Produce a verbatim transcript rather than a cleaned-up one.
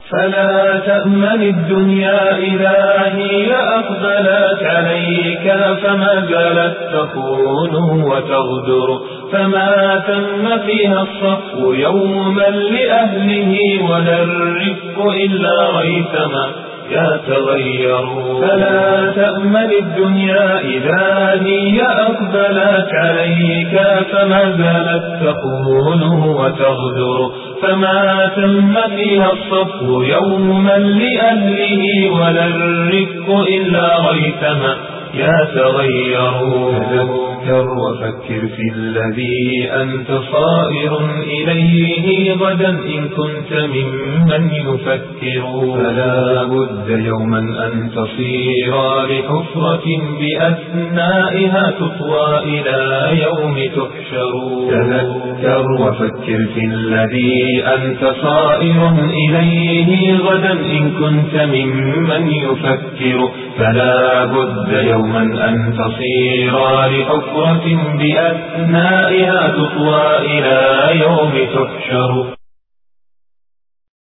فلا تأمن الدنيا إذا هي أقبلت عليك، فما زالت تخون وتغدر، فما تم فيها الصفو يوما لأهله، ولا الرفق إلا ريثما يتغير. فلا تأمن الدنيا إذا هي أقبلت عليك، فما زالت تخون وتغدر، فما تم فيها الصفو يوما لأهله، ولا الرفق إلا ريثما يتغير. تذكر وفكر في الذي أنت صائر إليه غدا، إن كنت ممن يفكر. فلا بد يوما أن تصير لحفرة بأثنائها تطوى إلى يوم تحشر. تذكر وفكر في الذي أنت صائر إليه غدا، إن كنت ممن يفكر. فلا بد يوما أن تصير لحفرة بأثنائها تطوى إلى يوم تحشر.